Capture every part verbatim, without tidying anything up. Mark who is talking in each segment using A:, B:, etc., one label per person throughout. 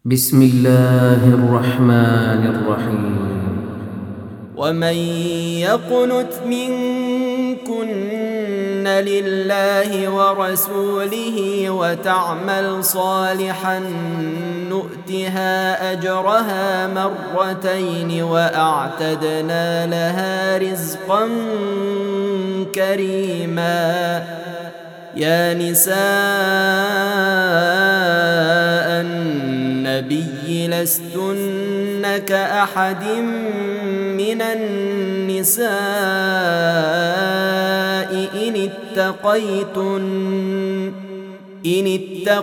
A: بسم الله الرحمن الرحيم.
B: ومن يقنت منكن لله ورسوله وتعمل صالحا نؤتها أجرها مرتين وأعتدنا لها رزقا كريما. يا نساء النبي لستن كأحد من النساء إن اتقيتن إن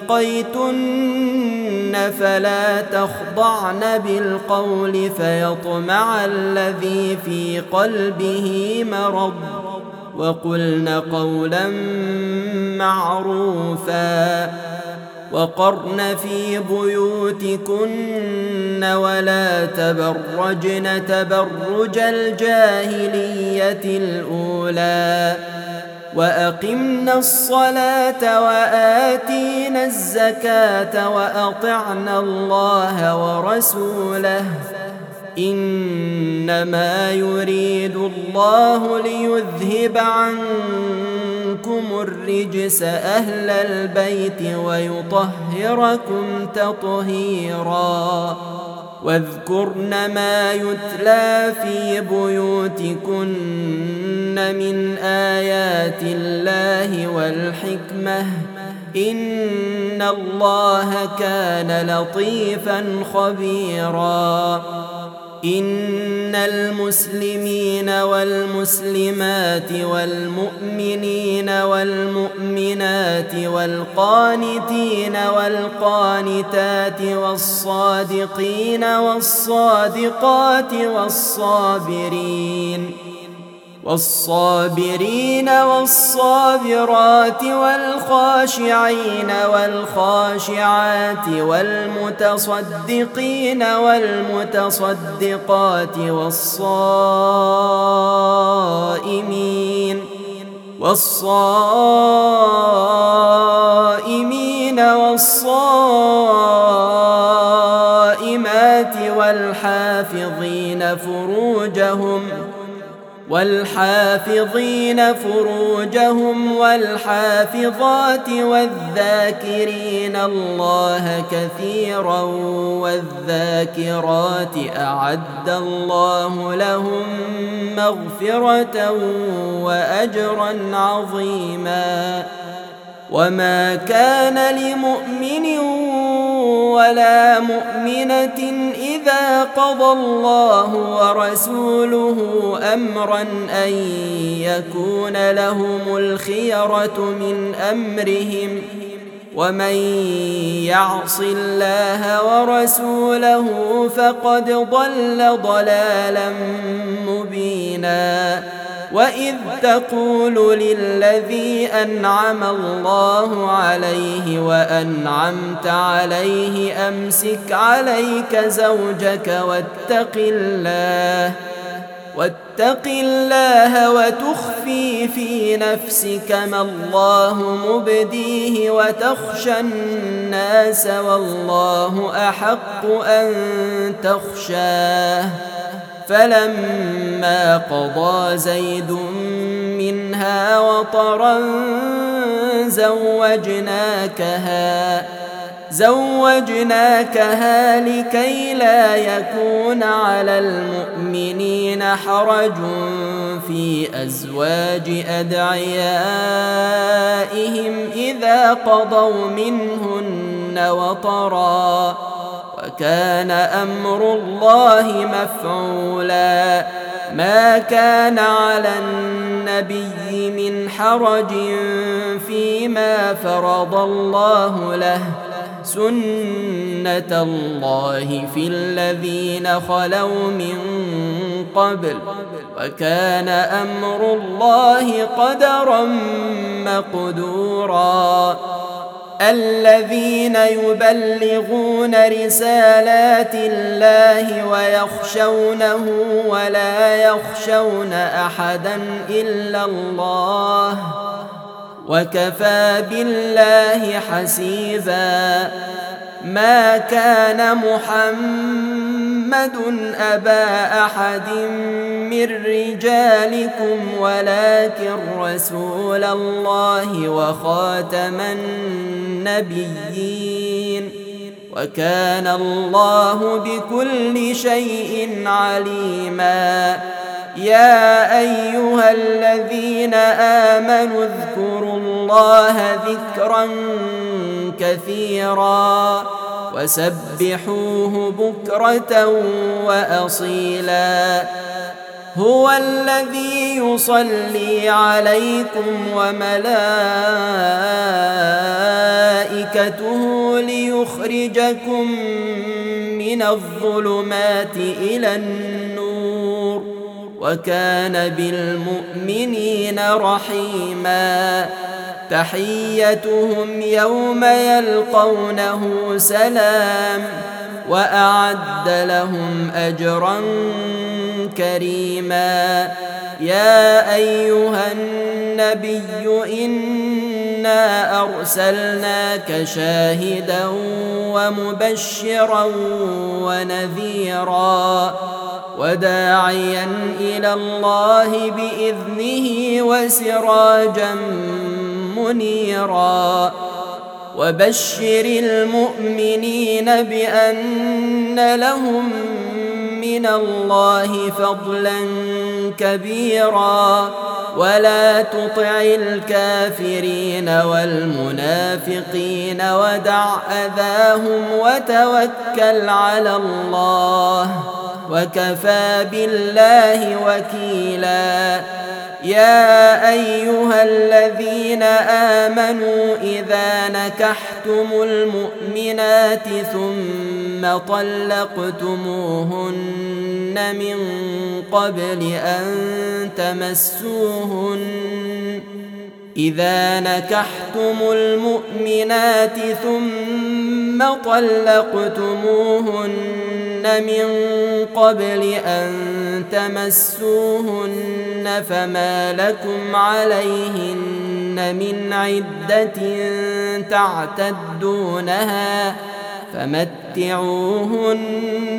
B: اتقيتن فلا تخضعن بالقول فيطمع الذي في قلبه مرض وقلن قولا معروفا. وقرن في بيوتكن ولا تبرجن تبرج الجاهلية الأولى وأقمنا الصلاة وآتينا الزكاة وأطعنا الله ورسوله إنما يريد الله ليذهب عنكم الرجس أهل البيت ويطهركم تطهيرا. واذكرن ما يتلى في بيوتكن من آيات الله والحكمة إن الله كان لطيفا خبيرا. إن المسلمين والمسلمات والمؤمنين والمؤمنات والقانتين والقانتات والصادقين والصادقات والصابرين والصابرين والصابرات والخاشعين والخاشعات والمتصدقين والمتصدقات والصائمين والصائمين والصائمات والحافظين فروجهم والحافظين فروجهم والحافظات والذاكرين الله كثيرا والذاكرات أعد الله لهم مغفرة وأجرا عظيما. وما كان لمؤمن ولا مؤمنة إذا قضى الله ورسوله أمرا أن يكون لهم الخيرة من أمرهم ومن يعص الله ورسوله فقد ضل ضلالا مبينا. وإذ تقول للذي أنعم الله عليه وأنعمت عليه أمسك عليك زوجك واتق الله واتق الله وتخفي في نفسك ما الله مبديه وتخشى الناس والله أحق أن تخشاه. فلما قضى زيد منها وطرا زوجناكها زوجناكها لكي لا يكون على المؤمنين حرج في أزواج أدعيائهم إذا قضوا منهن وطرا وكان أمر الله مفعولا. ما كان على النبي من حرج فيما فرض الله له سنة الله في الذين خلوا من قبل وكان أمر الله قدرا مقدورا. الذين يبلغون رسالات الله ويخشونه ولا يخشون أحدا إلا الله وكفى بالله حسيبا. ما كان محمد أبا أحد من رجالكم ولكن رسول الله وخاتم النبيين وكان الله بكل شيء عليما. يا أيها الذين آمنوا اذكروا الله ذكرا كثيرا وسبحوه بكرة وأصيلا. هو الذي يصلي عليكم وملائكته ليخرجكم من الظلمات إلى النور وكان بالمؤمنين رحيما. تحيتهم يوم يلقونه سلام وأعد لهم أجرا كريما. يا أيها النبي إنا أرسلناك شاهدا ومبشرا ونذيرا وداعيا إلى الله بإذنه وسراجا منيرا. وبشر المؤمنين بأن لهم من الله فضلا كبيرا ولا تطع الكافرين والمنافقين ودع أذاهم وتوكل على الله وكفى بالله وكيلا. يا أيها الذين آمنوا إذا نكحتم المؤمنات ثم طلقتموهن من قبل أن تمسوهن إذا نكحتم المؤمنات ثم طلقتموهن من قبل أن تمسوهن فما لكم عليهن من عدة تعتدونها فمتعوهن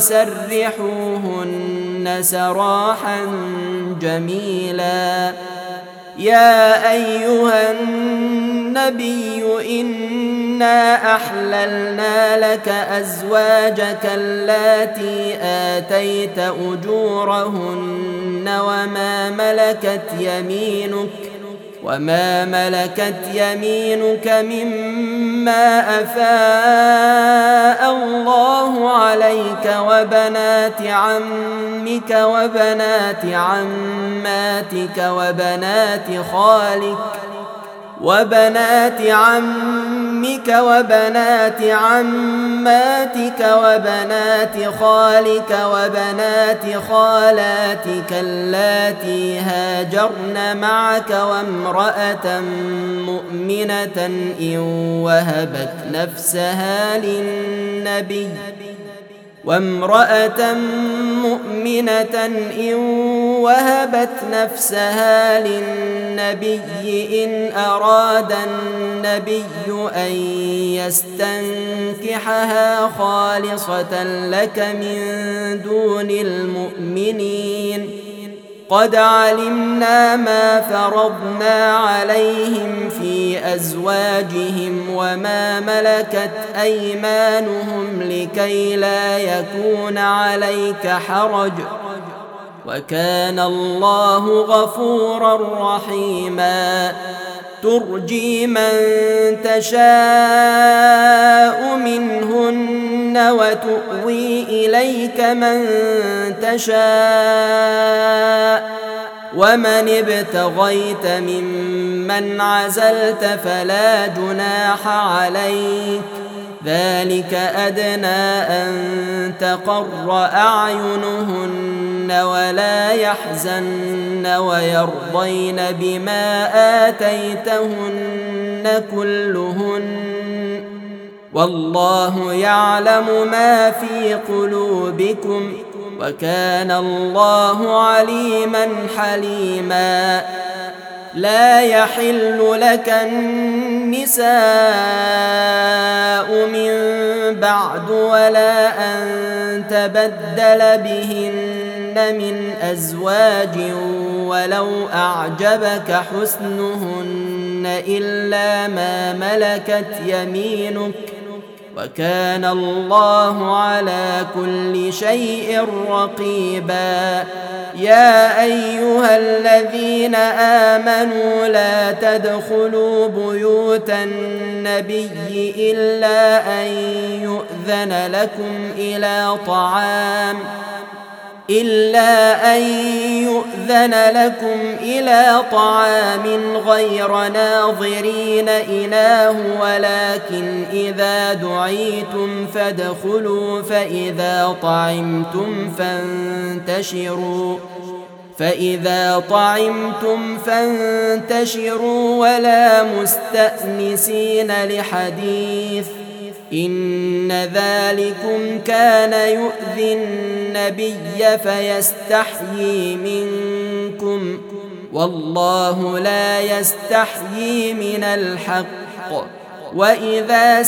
B: وسرحوهن سراحا جميلا. يا أيها النبي إنا أحللنا لك أزواجك اللاتي آتيت أجورهن وما ملكت يمينك وما ملكت يمينك مما أفاء الله عليك وبنات عمك وبنات عماتك وبنات خالك وبنات عمك وبنات عماتك وبنات خالك وبنات خالاتك اللاتي هاجرن معك وامرأة مؤمنة إن وهبت نفسها للنبي وامرأة مؤمنة إن وهبت نفسها للنبي إن أراد النبي أن يستنكحها خالصة لك من دون المؤمنين. قد علمنا ما فرضنا عليهم في أزواجهم وما ملكت أيمانهم لكي لا يكون عليك حرج وكان الله غفورا رحيما. ترجي من تشاء منهن وتؤوي إليك من تشاء ومن ابتغيت ممن عزلت فلا جناح عليك ذلك أدنى أن تقر أعينهن ولا يحزن ويرضين بما آتيتهن كلهن والله يعلم ما في قلوبكم وكان الله عليما حليما. لا يحل لك النساء من بعد ولا أن تبدل بهن من أزواج ولو أعجبك حسنهن إلا ما ملكت يمينك وكان الله على كل شيء رقيبا. يا أيها الذين آمنوا لا تدخلوا بيوت النبي إلا أن يؤذن لكم إلى طعام إلا أن يؤذن لكم إلى طعام غير ناظرين إناه ولكن إذا دعيتم فادخلوا فإذا طعمتم فانتشروا فإذا طعمتم فانتشروا ولا مستأنسين لحديث إن ذلكم كان يؤذي النبي فيستحيي منكم والله لا يستحيي من الحق. وإذا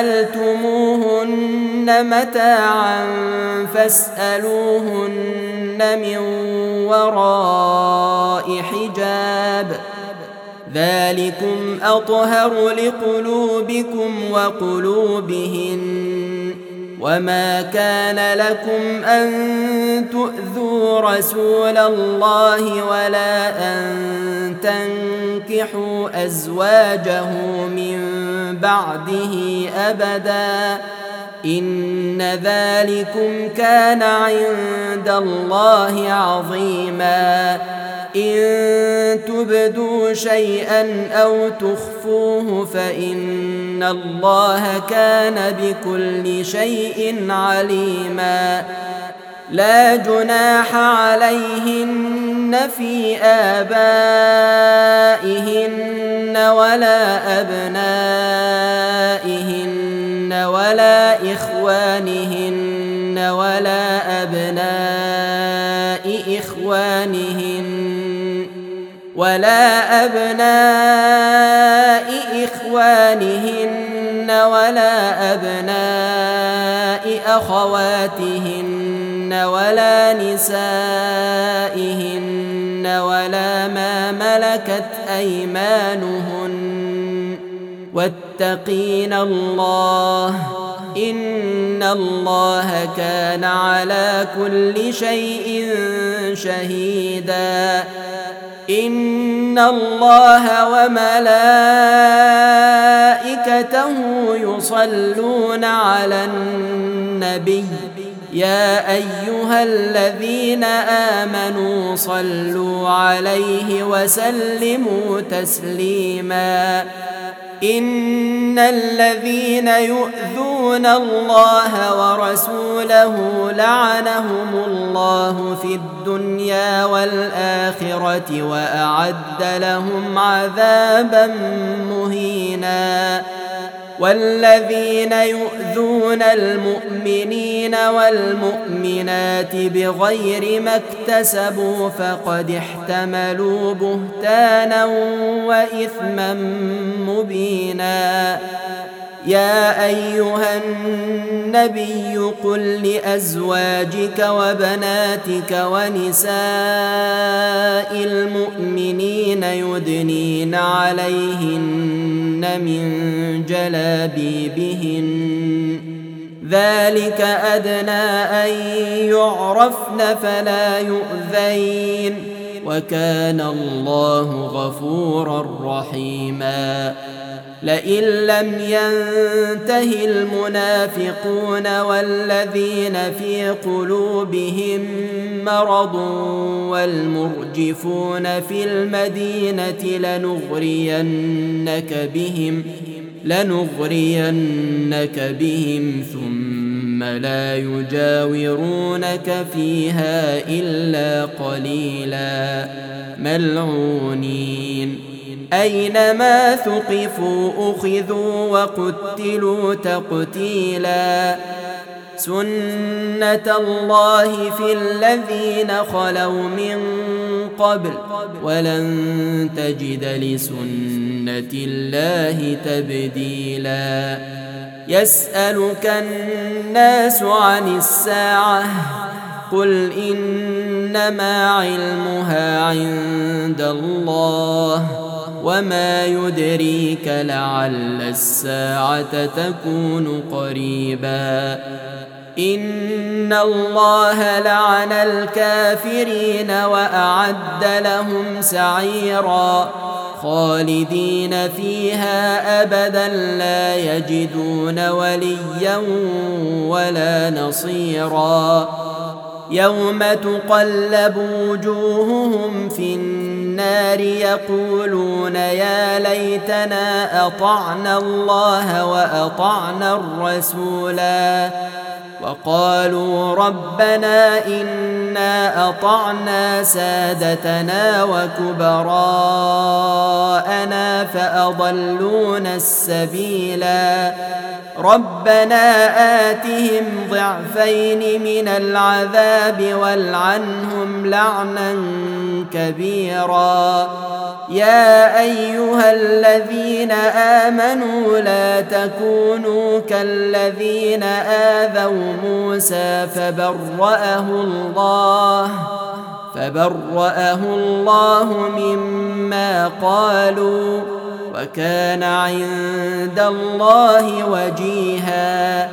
B: سألتموهن متاعا فاسألوهن من وراء حجاب ذلكم أطهر لقلوبكم وقلوبهن. وما كان لكم أن تؤذوا رسول الله ولا أن تنكحوا أزواجه من بعده أبدا إن ذلكم كان عند الله عظيما. إن تبدوا شيئا أو تخفوه فإن الله كان بكل شيء عليما. لا جناح عليهن في آبائهن ولا أبنائهن ولا إخوانهن ولا أبناء إخوانهن ولا أبناء إخوانهن ولا أبناء أخواتهن ولا نسائهن ولا ما ملكت أيمانهن واتقين الله إن الله كان على كل شيء شهيدا. إن الله وملائكته يصلون على النبي يا أيها الذين آمنوا صلوا عليه وسلموا تسليما. إن الذين يؤذون الله ورسوله لعنهم الله في الدنيا والآخرة وأعد لهم عذابا مهينا. والذين يؤذون المؤمنين والمؤمنات بغير ما اكتسبوا فقد احتملوا بهتانا وإثما مبينا. يا أيها النبي قل لأزواجك وبناتك ونساء المؤمنين يدنين عليهن من جلابيبهن ذلك أدنى أن يعرفن فلا يؤذين وكان الله غفورا رحيما. لئن لم ينته المنافقون والذين في قلوبهم مرض والمرجفون في المدينة لنغرينك بهم لنغرينك بهم ثم لا يجاورونك فيها إلا قليلا ملعونين أينما ثقفوا أخذوا وقتلوا تقتيلا. سنة الله في الذين خلوا من قبل ولن تجد لسنة الله تبديلا يسألك الناس عن الساعة قل إنما علمها عند الله وما يدريك لعل الساعة تكون قريبا إن الله لعن الكافرين وأعد لهم سعيرا خالدين فيها أبدا لا يجدون وليا ولا نصيرا يوم تقلب وجوههم في النار يقولون يا ليتنا أطعنا الله وأطعنا الرسولا وقالوا ربنا إنا أطعنا سادتنا وكبراءنا فأضلونا السبيلا ربنا آتهم ضعفين من العذاب والعنهم لعنا كبيرا يا أيها الذين آمنوا لا تكونوا كالذين آذوا موسى فبرأه الله فبرأه الله مما قالوا وكان عند الله وجيها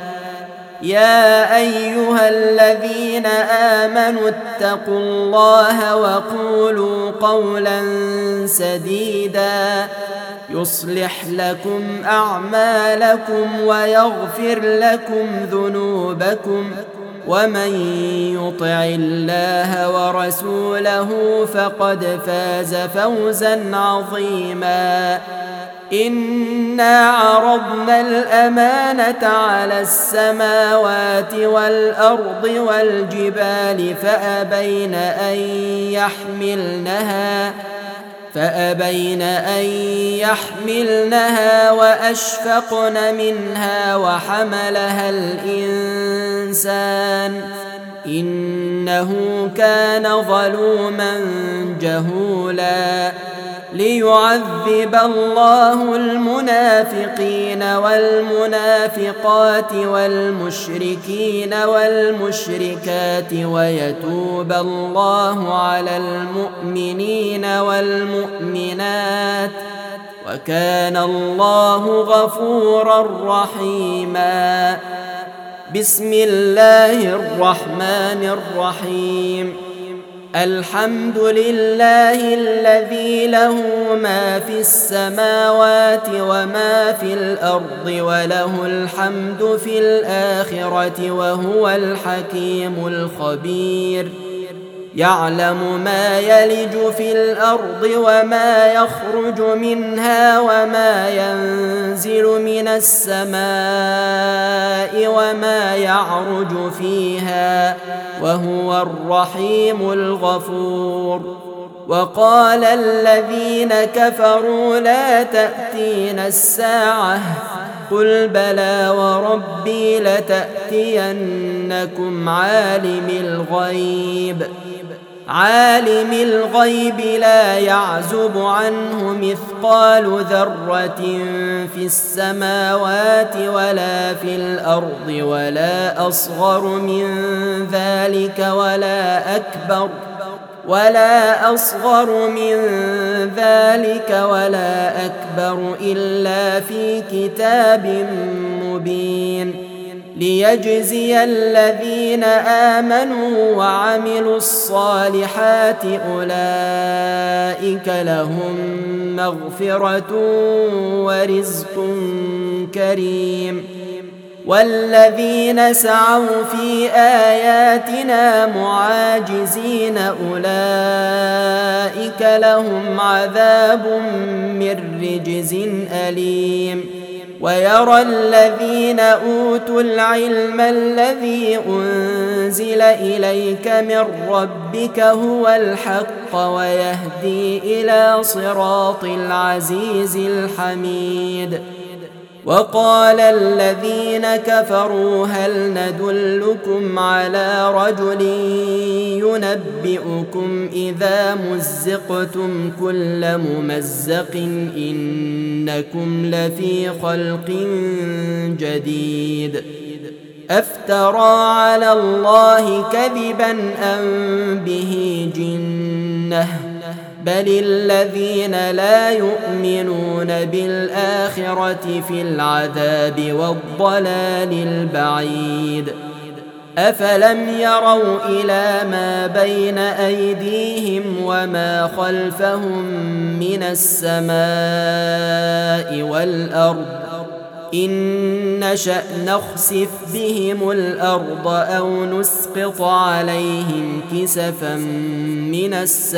B: يا أيها الذين آمنوا اتقوا الله وقولوا قولا سديدا يصلح لكم أعمالكم ويغفر لكم ذنوبكم ومن يطع الله ورسوله فقد فاز فوزا عظيما إنا عرضنا الأمانة على السماوات والأرض والجبال فأبين أن يحملنها فأبين أن يحملنها وأشفقن منها وحملها الإنسان إنه كان ظلوما جهولا ليعذب الله المنافقين والمنافقات والمشركين والمشركات ويتوب الله على المؤمنين والمؤمنات وكان الله غفورا رحيما بسم الله الرحمن الرحيم الحمد لله الذي له ما في السماوات وما في الأرض وله الحمد في الآخرة وهو الحكيم الخبير يعلم ما يلج في الأرض وما يخرج منها وما ينزل من السماء وما يعرج فيها وهو الرحيم الغفور وقال الذين كفروا لا تأتينا الساعة قل بلى وربي لتأتينكم عالم الغيب عالم الغيب لا يعزب عنه مثقال ذرة في السماوات ولا في الأرض ولا أصغر من ذلك ولا أكبر ولا أصغر من ذلك ولا أكبر إلا في كتاب مبين ليجزي الذين آمنوا وعملوا الصالحات أولئك لهم مغفرة ورزق كريم والذين سعوا في آياتنا معاجزين أولئك لهم عذاب من رجز أليم ويرى الذين أوتوا العلم الذي أنزل إليك من ربك هو الحق ويهدي إلى صراط العزيز الحميد وقال الذين كفروا هل ندلكم على رجل ينبئكم إذا مزقتم كل ممزق إنكم لفي خلق جديد أفترى على الله كذبا أم به جنة بل الذين لا يؤمنون بالآخرة في العذاب والضلال البعيد أفلم يروا إلى ما بين أيديهم وما خلفهم من السماء والأرض إن نشأ نخسف بهم الأرض أو نسقط عليهم كسفا من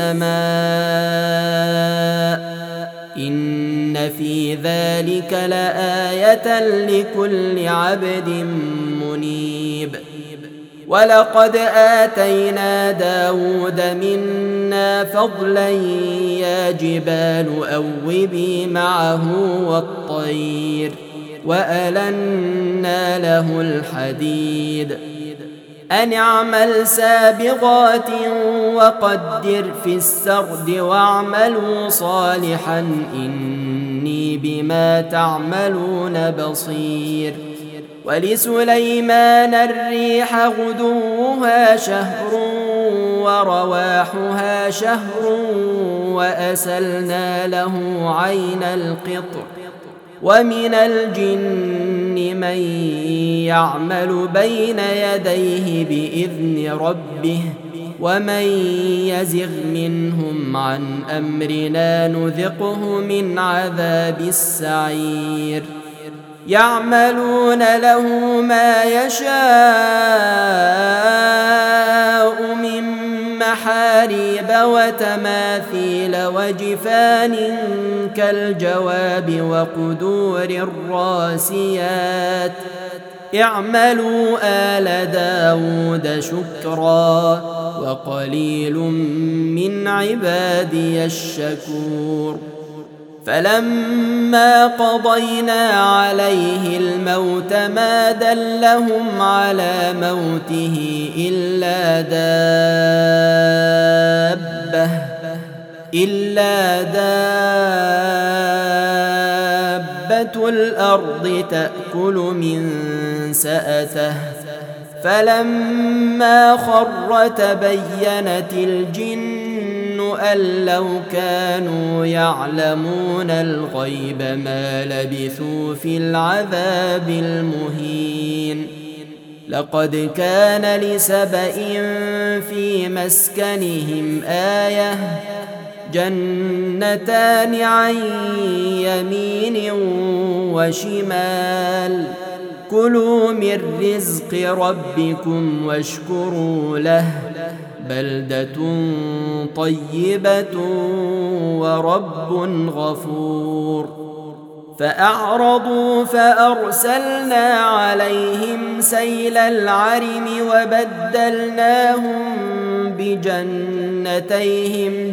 B: السماء إن في ذلك لآية لكل عبد منيب ولقد آتينا داود منا فضلا يا جبال أوبي معه والطير وألنا له الحديد أن اعمل سابغات وقدر في السرد واعملوا صالحا إني بما تعملون بصير ولسليمان الريح غدوها شهر ورواحها شهر وأسلنا له عين القطر ومن الجن من يعمل بين يديه بإذن ربه ومن يزغ منهم عن أمرنا نذقه من عذاب السعير يعملون له ما يشاء من محاريب وتماثيل وجفان كالجواب وقدور الراسيات اعملوا آل داود شكرا وقليل من عبادي الشكور فلما قضينا عليه الموت ما دلهم على موته إلا دابة إلا دابة الأرض تأكل من سأته فلما خر تبينت الجن أن لو كانوا يعلمون الغيب ما لبثوا في العذاب المهين لقد كان لسبإ في مسكنهم آية جنتان عن يمين وشمال كلوا من رزق ربكم واشكروا له بلدة طيبة ورب غفور فأعرضوا فأرسلنا عليهم سيل العرم وبدلناهم بجنتيهم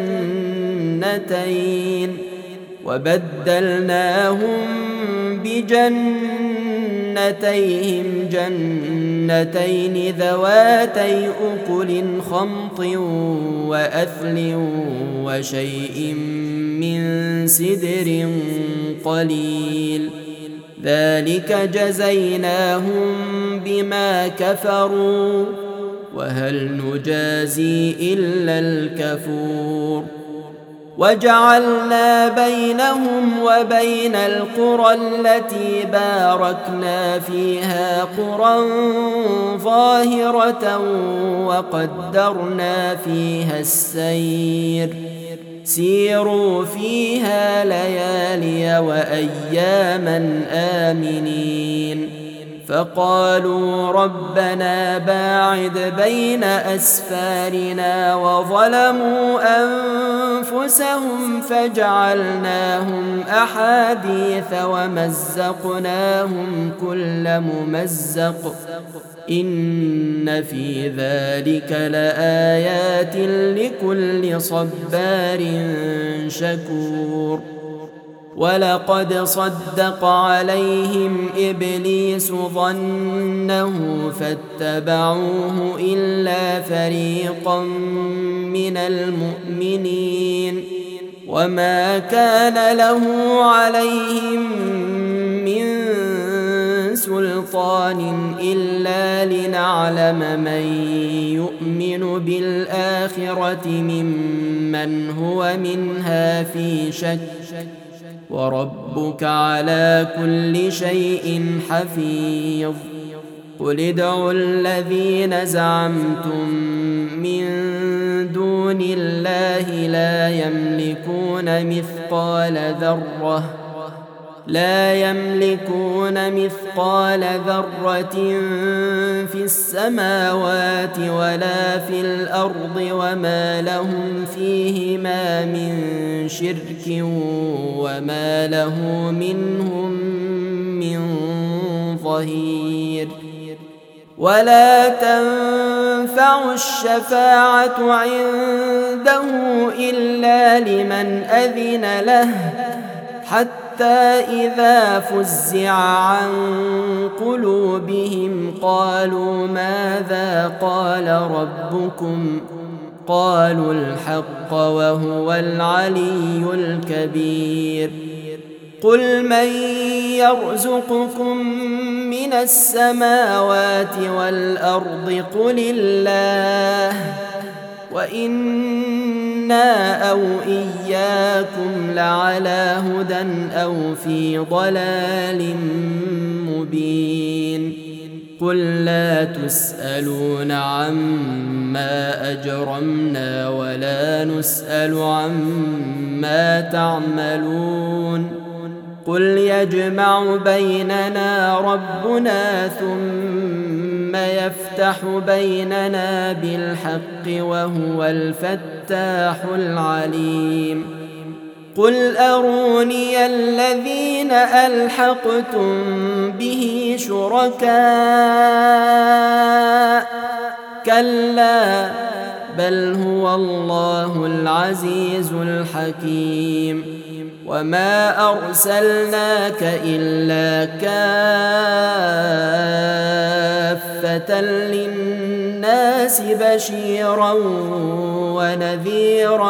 B: جنتين وبدلناهم بجنتيهم جنتين ذواتي أكل خمط وأثل وشيء من سدر قليل ذلك جزيناهم بما كفروا وهل نجازي إلا الكفور وجعلنا بينهم وبين القرى التي باركنا فيها قرى ظاهرة وقدرنا فيها السير سيروا فيها ليالي وأياما آمنين فقالوا ربنا باعد بين أسفارنا وظلموا أنفسهم فجعلناهم أحاديث ومزقناهم كل ممزق إن في ذلك لآيات لكل صبار شكور ولقد صدق عليهم إبليس ظنه فاتبعوه إلا فريقا من المؤمنين وما كان له عليهم من سلطان إلا لنعلم من يؤمن بالآخرة ممن هو منها في شك وربك على كل شيء حفيظ. قل ادعوا الذين زعمتم من دون الله لا يملكون مثقال ذرة لا يملكون مثقال ذرة في السماوات ولا في الأرض وما لهم فيهما من شرك وما له منهم من ظهير. ولا تنفع الشفاعة عنده إلا لمن أذن له حتى إذا فزع عن قلوبهم قالوا ماذا قال ربكم قالوا الحق وهو العلي الكبير. قل من يرزقكم من السماوات والأرض قل الله وإنا أو إياكم لعلى هدى أو في ضلال مبين. قل لا تسألون عما أجرمنا ولا نسأل عما تعملون. قل يجمع بيننا ربنا ثم يفتح بيننا بالحق وهو الفتاح العليم. قل أروني الذين ألحقتم به شركاء كلا بل هو الله العزيز الحكيم. وما أرسلناك إلا كافة للناس بشيرا ونذيرا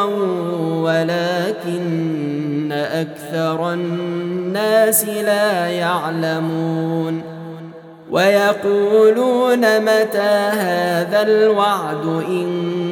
B: ولكن أكثر الناس لا يعلمون. ويقولون متى هذا الوعد إن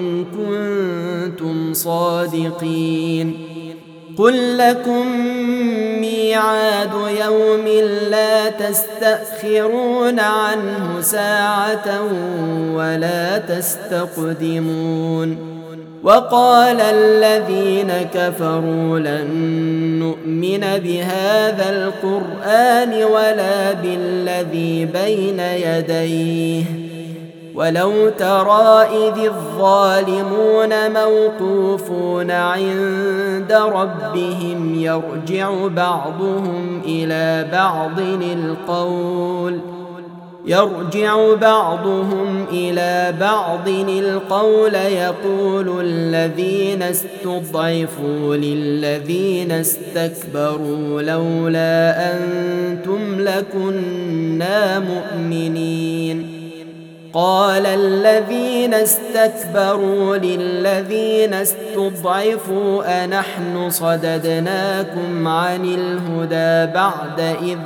B: كنتم صادقين. قل لكم ميعاد يوم لا تستأخرون عنه ساعة ولا تستقدمون. وقال الذين كفروا لن نؤمن بهذا القرآن ولا بالذي بين يديه ولو ترى إذ الظالمون موقوفون عند ربهم يرجع بعضهم إلى بعض القول يرجع بعضهم إلى بعض القول يقول الذين استضعفوا للذين استكبروا لولا أنتم لكنا مؤمنين. قال الذين استكبروا للذين استضعفوا أنحن صددناكم عن الهدى بعد إذ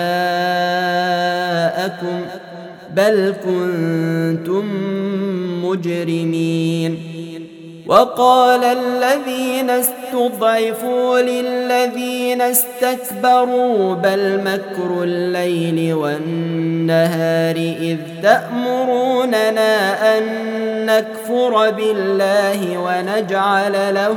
B: جاءكم بل كنتم مجرمين. وقال الذين استضعفوا للذين استكبروا بل مكر الليل والنهار إذ تأمروننا أن نكفر بالله ونجعل له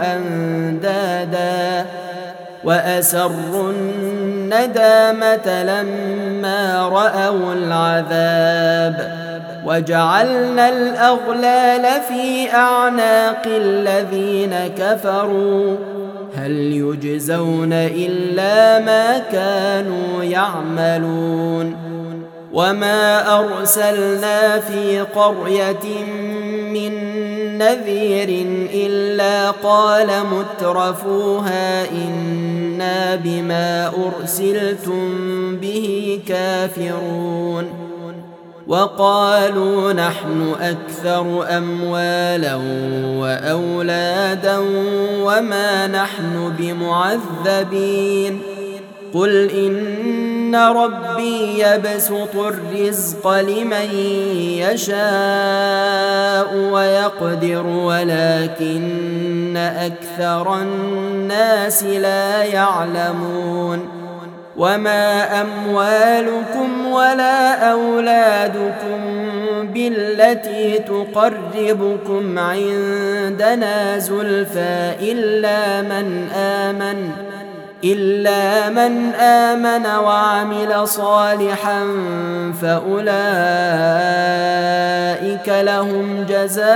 B: أندادا وأسروا الندامة لما رأوا العذاب وجعلنا الأغلال في أعناق الذين كفروا هل يجزون إلا ما كانوا يعملون. وما أرسلنا في قرية من نذير إلا قال مترفوها إنا بما أرسلتم به كافرون وقالوا نحن أكثر أموالا وأولادا وما نحن بمعذبين قل إن ربي يبسط الرزق لمن يشاء ويقدر ولكن أكثر الناس لا يعلمون وما أموالكم ولا أولادكم بالتي تقربكم عندنا زلفى إلا من آمن إلا من آمن وعمل صالحا فأولئك لهم جزاء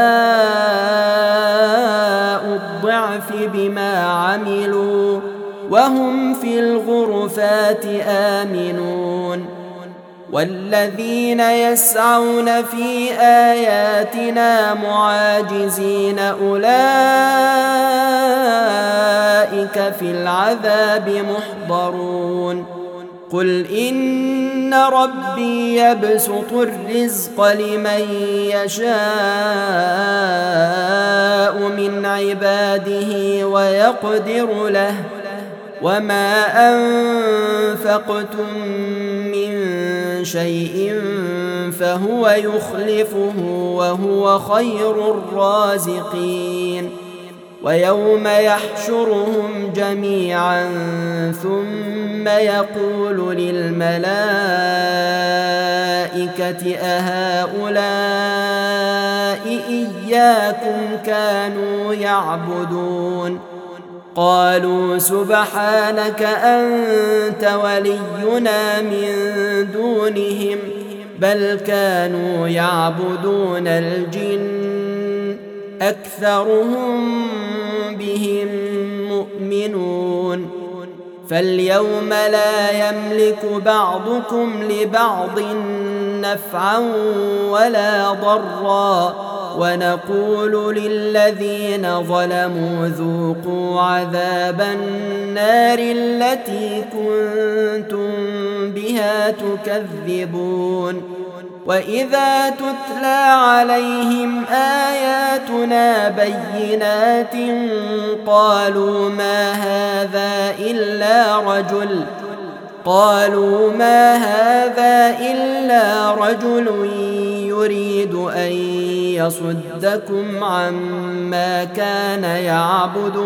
B: الضعف بما عملوا وهم في الغرفات آمنون والذين يسعون في آياتنا معاجزين أولئك في العذاب محضرون قل إن ربي يبسط الرزق لمن يشاء من عباده ويقدر له وما أنفقتم من شيء فهو يخلفه وهو خير الرازقين ويوم يحشرهم جميعا ثم يقول للملائكة أهؤلاء إياكم كانوا يعبدون قالوا سبحانك أنت ولينا من دونهم بل كانوا يعبدون الجن أكثرهم بهم مؤمنون فاليوم لا يملك بعضكم لبعض نفعا ولا ضرا ونقول للذين ظلموا ذوقوا عذاب النار التي كنتم بها تكذبون وإذا تتلى عليهم آياتنا بينات قالوا ما هذا إلا رجل قالوا ما هذا إلا رجل يريد أن يصدكم عما كان يعبد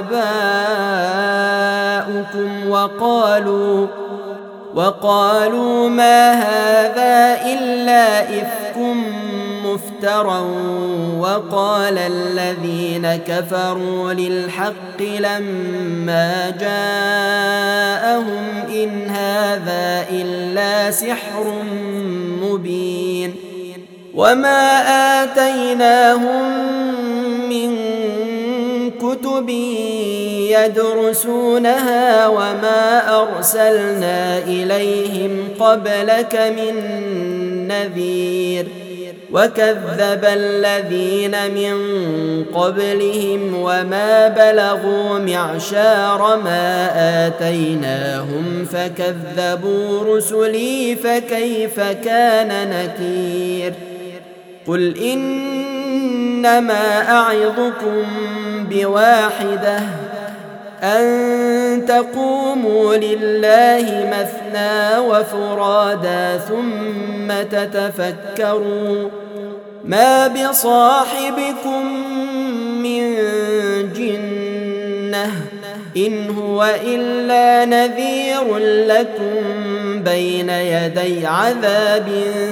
B: آباؤكم وقالوا وقالوا ما هذا إلا إفك مفترى وقال الذين كفروا للحق لما جاءهم إن هذا إلا سحر مبين وما آتيناهم من كتب يدرسونها وما أرسلنا إليهم قبلك من نذير وكذب الذين من قبلهم وما بلغوا معشار ما آتيناهم فكذبوا رسلي فكيف كان نكير قل إنما أعظكم بواحدة أن تقوموا لله مثنى وفرادا ثم تتفكروا ما بصاحبكم من جنة إن هو إلا نذير لكم بين يدي عذاب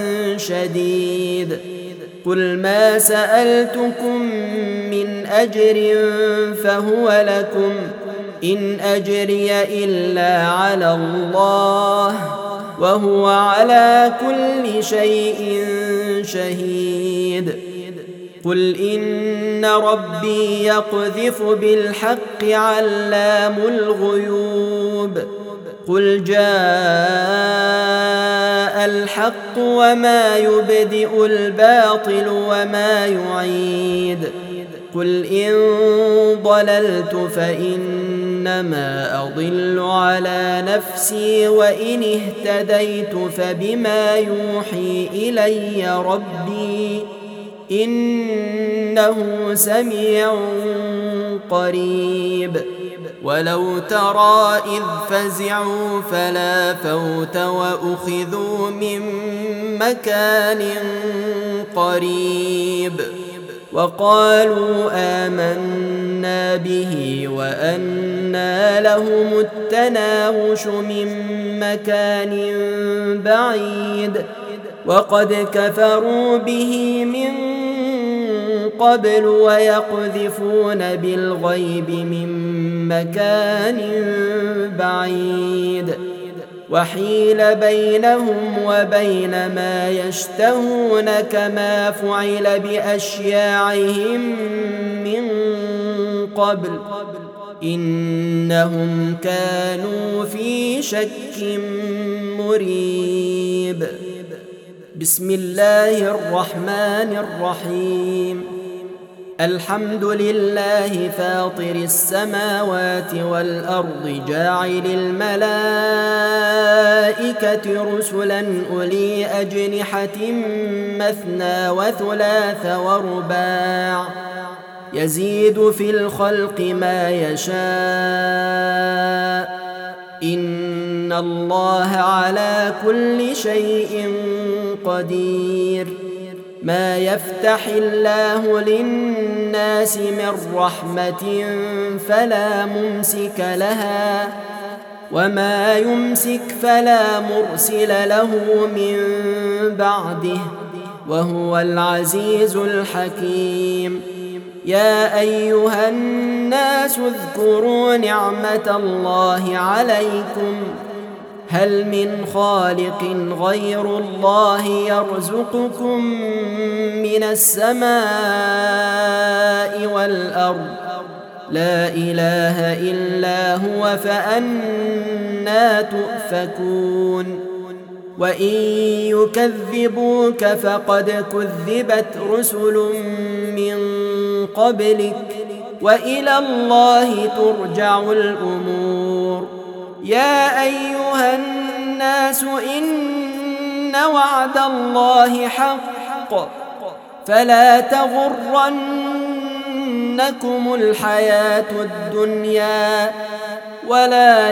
B: شديد قل ما سألتكم من أجر فهو لكم إن أجري إلا على الله وهو على كل شيء شهيد قل إن ربي يقذف بالحق علام الغيوب قل جاء الحق وما يبدئ الباطل وما يعيد قل إن ضللت فإنما أضل على نفسي وإن اهتديت فبما يوحي إلي ربي إنه سميع قريب ولو ترى إذ فزعوا فلا فوت وأخذوا من مكان قريب وقالوا آمنا به وأنى لهم التناوش من مكان بعيد وقد كفروا به من قبل ويقذفون بالغيب من مكان بعيد وحيل بينهم وبين ما يشتهون كما فعل بأشياعهم من قبل إنهم كانوا في شك مريب بسم الله الرحمن الرحيم الحمد لله فاطر السماوات والأرض جاعل الملائكة رسلا أولي أجنحة مثنى وثلاث ورباع يزيد في الخلق ما يشاء إن الله على كل شيء قدير ما يفتح الله للناس من رحمة فلا ممسك لها وما يمسك فلا مرسل له من بعده وهو العزيز الحكيم يا أيها الناس اذكروا نعمة الله عليكم هل من خالق غير الله يرزقكم من السماء والأرض لا إله إلا هو فأنى تؤفكون وإن يكذبوك فقد كذبت رسل من قبلك وإلى الله ترجع الأمور يا أيها الناس إن وعد الله حق فلا تغرنكم الحياة الدنيا ولا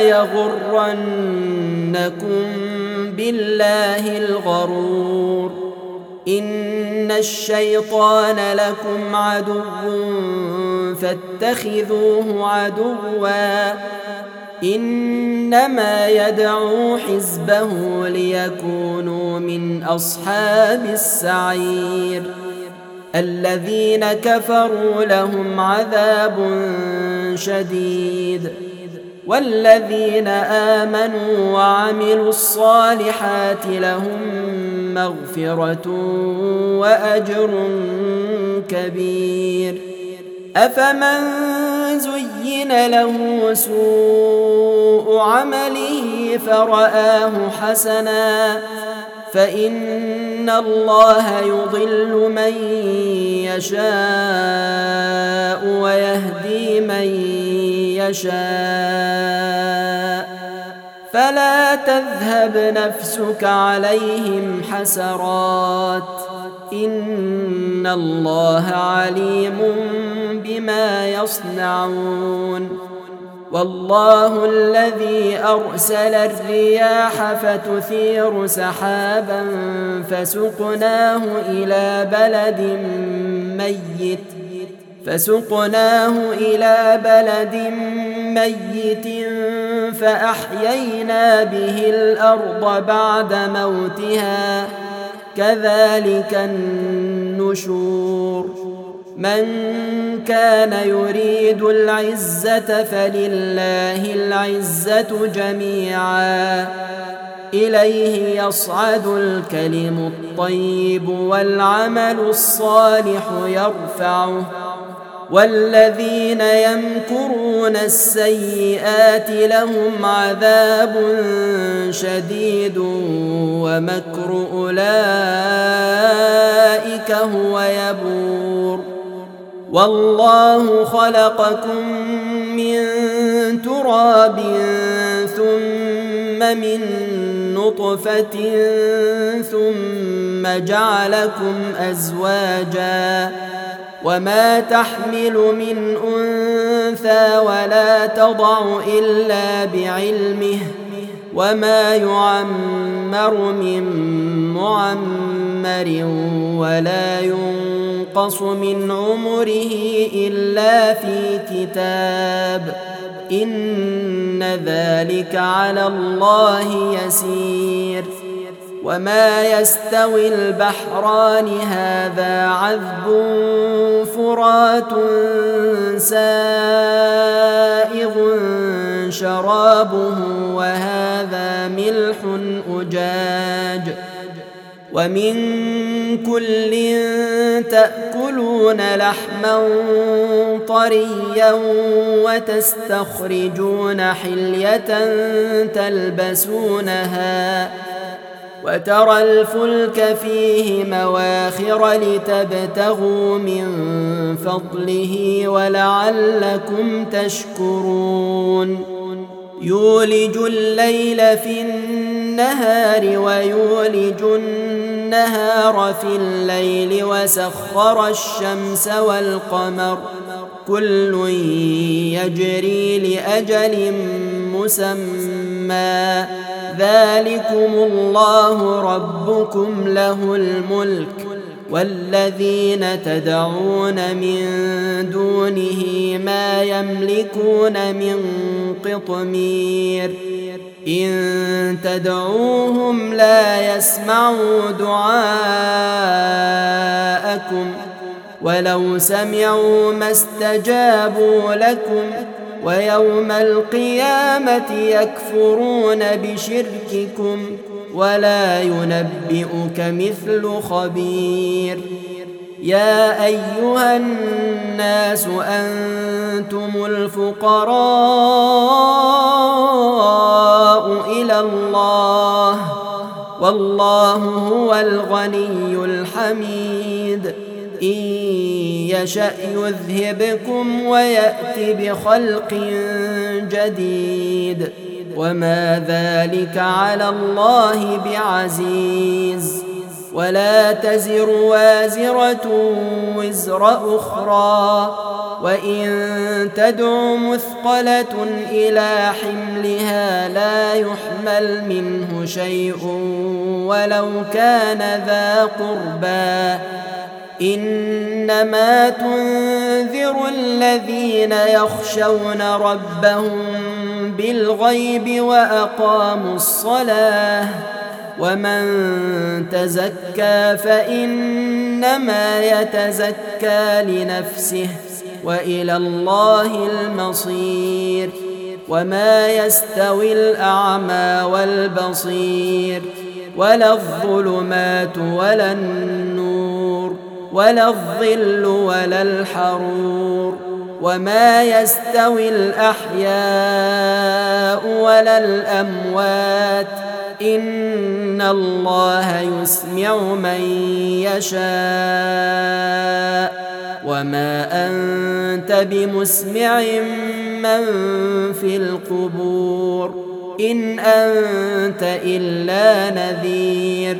B: يغرنكم بالله الغرور إن الشيطان لكم عدو فاتخذوه عدوا إنما يدعو حزبه ليكونوا من أصحاب السعير الذين كفروا لهم عذاب شديد والذين آمنوا وعملوا الصالحات لهم مغفرة وأجر كبير أفمن زين له سوء عمله فرآه حسنا فإن الله يضل من يشاء ويهدي من يشاء فلا تذهب نفسك عليهم حسرات إن الله عليم بما يصنعون والله الذي أرسل الرياح فتثير سحابا فسقناه إلى بلد ميت فسقناه إلى بلد ميت فأحيينا به الأرض بعد موتها كذلك النشور من كان يريد العزة فلله العزة جميعا إليه يصعد الكلم الطيب والعمل الصالح يرفعه والذين يمكرون السيئات لهم عذاب شديد ومكر أولئك هو يبور والله خلقكم من تراب ثم من نطفة ثم جعلكم أزواجا وما تحمل من أنثى ولا تضع إلا بعلمه وما يعمر من معمر ولا ينقص من عمره إلا في كتاب إن ذلك على الله يسير وما يستوي البحران هذا عذب فرات سائغ شرابه وهذا ملح أجاج ومن كل تأكلون لحما طريا وتستخرجون حلية تلبسونها وترى الفلك فيه مواخر لتبتغوا من فضله ولعلكم تشكرون يولج الليل في النهار ويولج النهار في الليل وسخر الشمس والقمر كل يجري لأجل مسمى ذلكم الله ربكم له الملك والذين تدعون من دونه ما يملكون من قطمير إن تدعوهم لا يسمعوا دعاءكم ولو سمعوا ما استجابوا لكم ويوم القيامة يكفرون بشرككم ولا ينبئك مثل خبير يا أيها الناس أنتم الفقراء إلى الله والله هو الغني الحميد إن يشأ يذهبكم ويأت بخلق جديد وما ذلك على الله بعزيز ولا تزر وازرة وزر أخرى وإن تدع مثقلة إلى حملها لا يحمل منه شيء ولو كان ذا قربى إنما تنذر الذين يخشون ربهم بالغيب وأقاموا الصلاة ومن تزكى فإنما يتزكى لنفسه وإلى الله المصير وما يستوي الأعمى والبصير ولا الظلمات ولا النور ولا الظل ولا الحرور وما يستوي الأحياء ولا الأموات إن الله يسمع من يشاء وما أنت بمسمع من في القبور إن أنت إلا نذير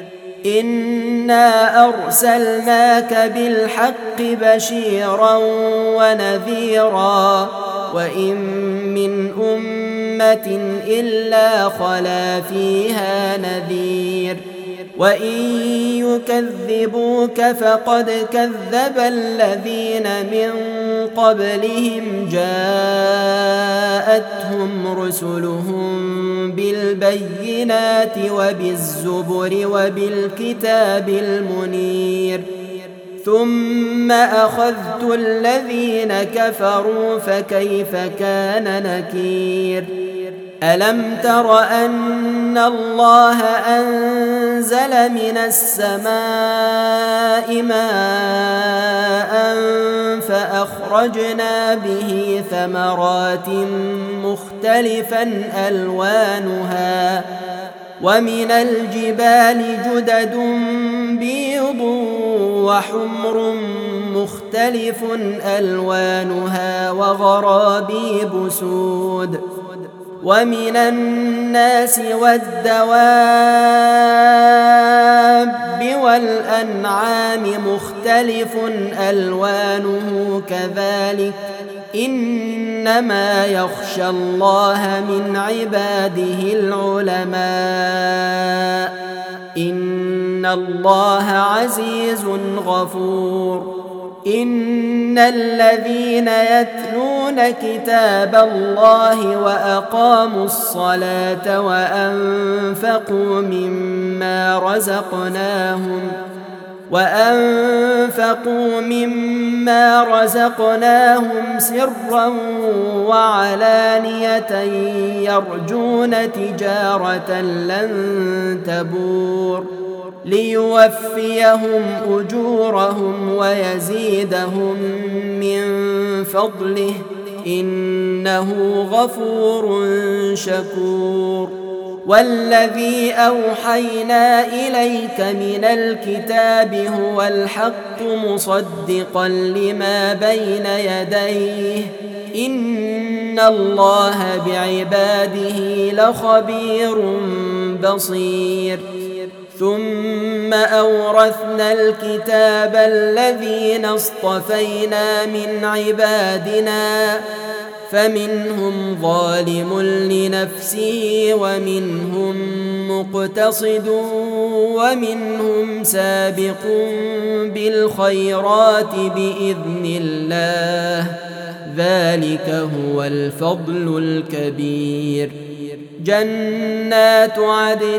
B: إنا أرسلناك بالحق بشيرا ونذيرا وإن من أمة إلا خلا فيها نذير وإن يكذبوك فقد كذب الذين من قبلهم جاءتهم رسلهم بالبينات وبالزبر وبالكتاب المنير ثم أخذت الذين كفروا فكيف كان نكير ألم تر أن الله أنزل من السماء ماء فأخرجنا به ثمرات مختلفا ألوانها ومن الجبال جدد بيض وحمر مختلف ألوانها وغرابيب سود ومن الناس والدواب والأنعام مختلف ألوانه كذلك إنما يخشى الله من عباده العلماء إن الله عزيز غفور إن الذين يتلون كتاب الله وأقاموا الصلاة وأنفقوا مما رزقناهم وأنفقوا مما رزقناهم سرا وعلانية يرجون تجارة لن تبور ليوفيهم أجورهم ويزيدهم من فضله إنه غفور شكور والذي أوحينا إليك من الكتاب هو الحق مصدقا لما بين يديه إن الله بعباده لخبير بصير ثم أورثنا الكتاب الذين اصطفينا من عبادنا فمنهم ظالم لنفسه ومنهم مقتصد ومنهم سابق بالخيرات بإذن الله ذلك هو الفضل الكبير جنات عدن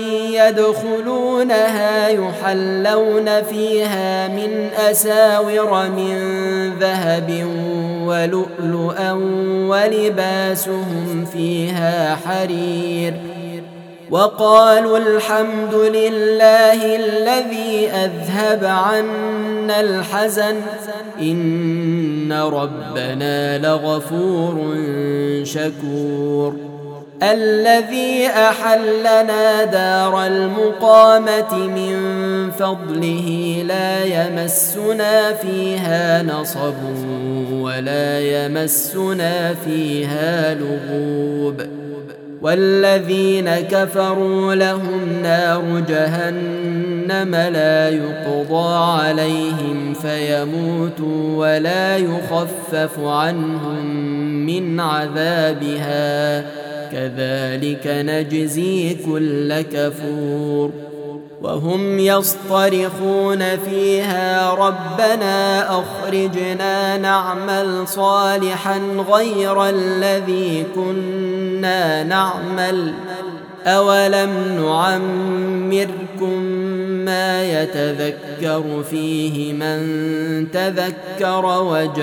B: يدخلونها يحلون فيها من أساور من ذهب ولؤلؤا ولباسهم فيها حرير وقالوا الحمد لله الذي أذهب عنا الحزن إن ربنا لغفور شكور الذي أحلنا دار المقامة من فضله لا يمسنا فيها نصب ولا يمسنا فيها لغوب والذين كفروا لهم نار جهنم لا يقضى عليهم فيموتوا ولا يخفف عنهم من عذابها كذلك نجزي كل كفور وهم يصطرخون فيها ربنا أخرجنا نعمل صالحا غير الذي كنا نعمل أولم نعمركم ما يتذكر فيه من تذكر وجاءكم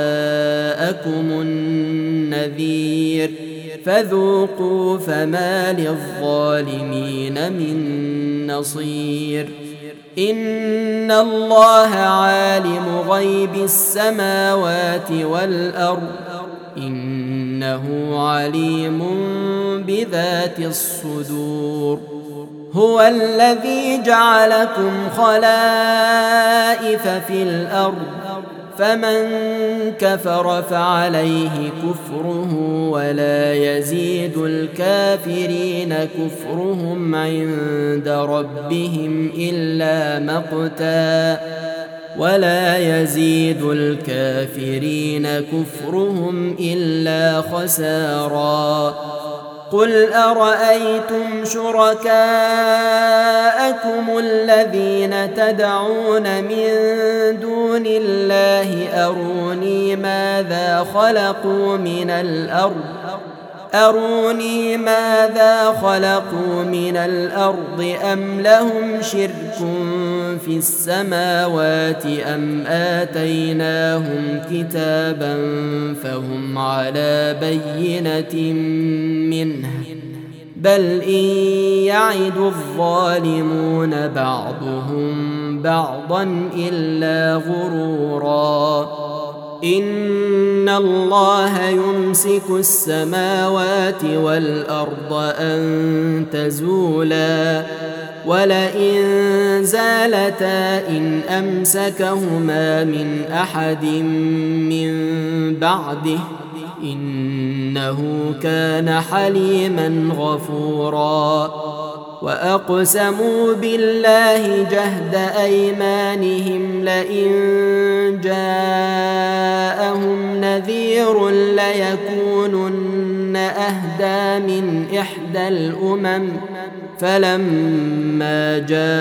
B: النذير فذوقوا فما للظالمين من نصير إن الله عالم غيب السماوات والأرض إنه عليم بذات الصدور هو الذي جعلكم خلائف في الأرض فمن كفر فعليه كفره ولا يزيد الكافرين كفرهم عند ربهم إلا مقتا ولا يزيد الكافرين كفرهم إلا خسارا قل أرأيتم شركاءكم الذين تدعون من دون الله أروني ماذا خلقوا من الأرض أروني ماذا خلقوا من الأرض أم لهم شرك في السماوات أم آتيناهم كتابا فهم على بينة منه بل إن يعد الظالمون بعضهم بعضا إلا غرورا إن الله يمسك السماوات والأرض أن تزولا ولئن زالتا إن أمسكهما من أحد من بعده إنه كان حليما غفورا وأقسموا بالله جهد أيمانهم لئن جاءهم نذير ليكونن أهدى من إحدى الأمم فلما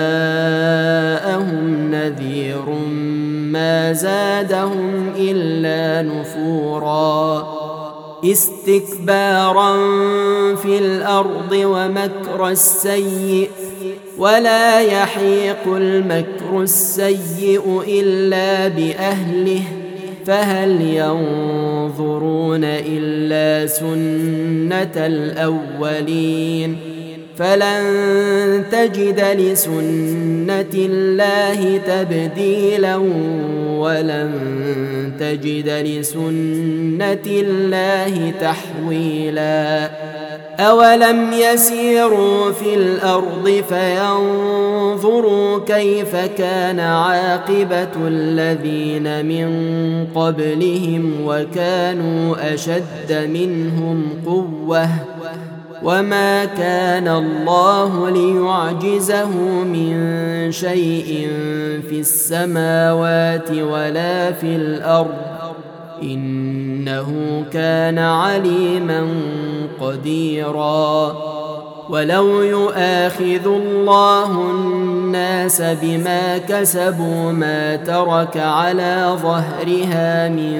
B: جاءهم نذير ما زادهم إلا نفورا استكبارا في الأرض ومكر السيء ولا يحيق المكر السيء إلا بأهله فهل ينظرون إلا سنة الأولين فلن تجد لسنة الله تبديلا ولن تجد لسنة الله تحويلا أولم يسيروا في الأرض فينظروا كيف كان عاقبة الذين من قبلهم وكانوا أشد منهم قوة وما كان الله ليعجزه من شيء في السماوات ولا في الأرض إنه كان عليما قديرا ولو يؤاخذ الله الناس بما كسبوا ما ترك على ظهرها من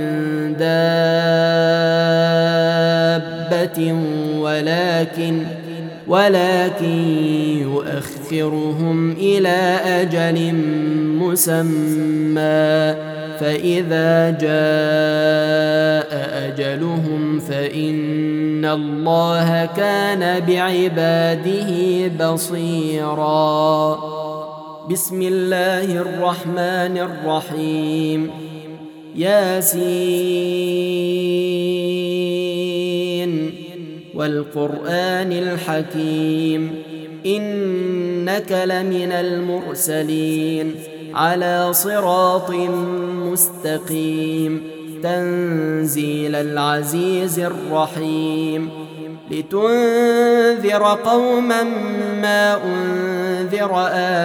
B: دابة ولكن ولكن يؤخرهم إلى أجل مسمى فإذا جاء أجلهم فإن الله كان بعباده بصيرا بسم الله الرحمن الرحيم ياسين والقرآن الحكيم إنك لمن المرسلين على صراط مستقيم تنزيل العزيز الرحيم لتنذر قوما ما أنذر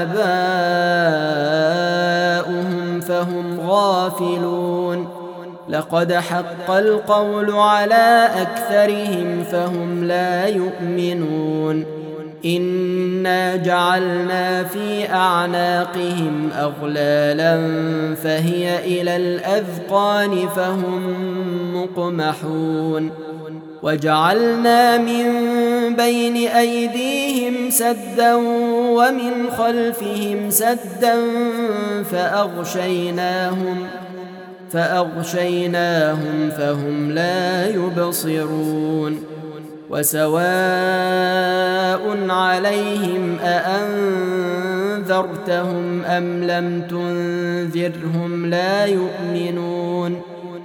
B: آباؤهم فهم غافلون لقد حق القول على أكثرهم فهم لا يؤمنون إنا جعلنا في أعناقهم أغلالا فهي إلى الأذقان فهم مقمحون وجعلنا من بين أيديهم سدا ومن خلفهم سدا فأغشيناهم فأغشيناهم فهم لا يبصرون وسواء عليهم أأنذرتهم أم لم تنذرهم لا يؤمنون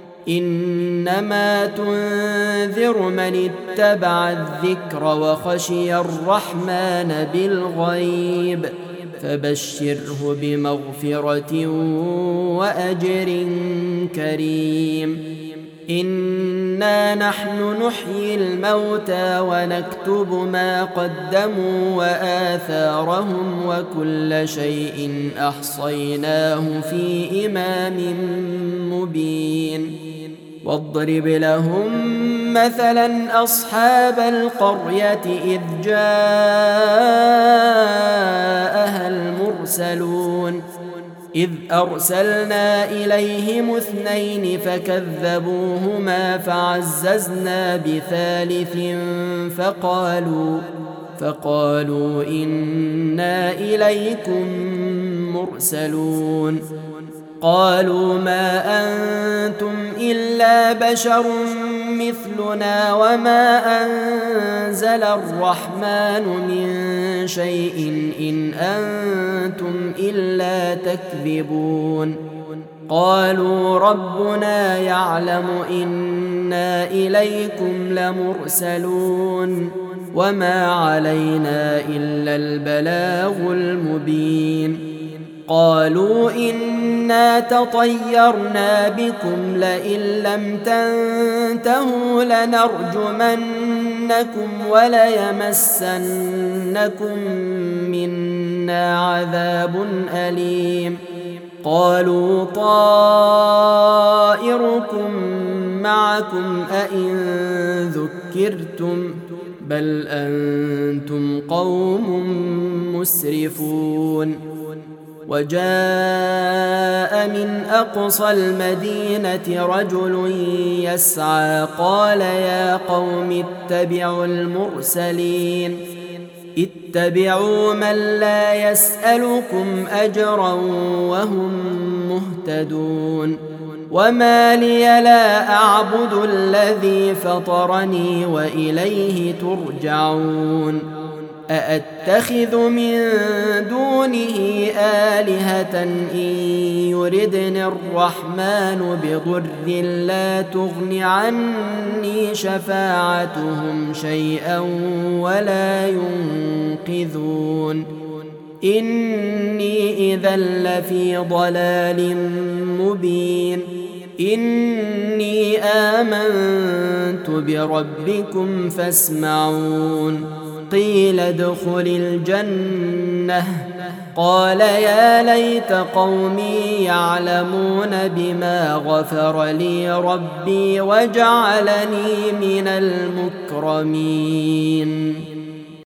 B: إنما تنذر من اتبع الذكر وخشي الرحمن بالغيب فبشره بمغفرة وأجر كريم إنا نحن نحيي الموتى ونكتب ما قدموا وآثارهم وكل شيء أحصيناه في إمام مبين واضرب لهم مثلا أصحاب القرية إذ جاءها المرسلون إذ أرسلنا إليهم اثنين فكذبوهما فعززنا بثالث فقالوا فقالوا إنا إليكم مرسلون قالوا ما أنتم إلا بشر مثلنا وما أنزل الرحمن من شيء إن أنتم إلا تكذبون قالوا ربنا يعلم إنا إليكم لمرسلون وما علينا إلا البلاغ المبين قالوا إنا تطيرنا بكم لئن لم تنتهوا لنرجمنكم وليمسنكم منا عذاب أليم قالوا طائركم معكم أئن ذكرتم بل أنتم قوم مسرفون وجاء من أقصى المدينة رجل يسعى قال يا قوم اتبعوا المرسلين اتبعوا من لا يسألكم أجرا وهم مهتدون وما لي لا أعبد الذي فطرني وإليه ترجعون أأتخذ من دونه آلهة إن يردني الرحمن بضر لا تغن عني شفاعتهم شيئا ولا ينقذون إني إذا لفي ضلال مبين إني آمنت بربكم فاسمعون قيل ادخل الجنة قال يا ليت قومي يعلمون بما غفر لي ربي وجعلني من المكرمين